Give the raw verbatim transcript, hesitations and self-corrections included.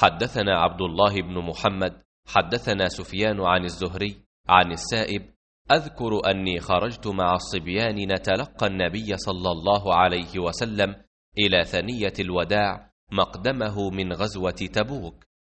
حدثنا عبد الله بن محمد حدثنا سفيان عن الزهري عن السائب: أذكر أني خرجت مع الصبيان نتلقى النبي صلى الله عليه وسلم إلى ثنية الوداع مقدمه من غزوة تبوك،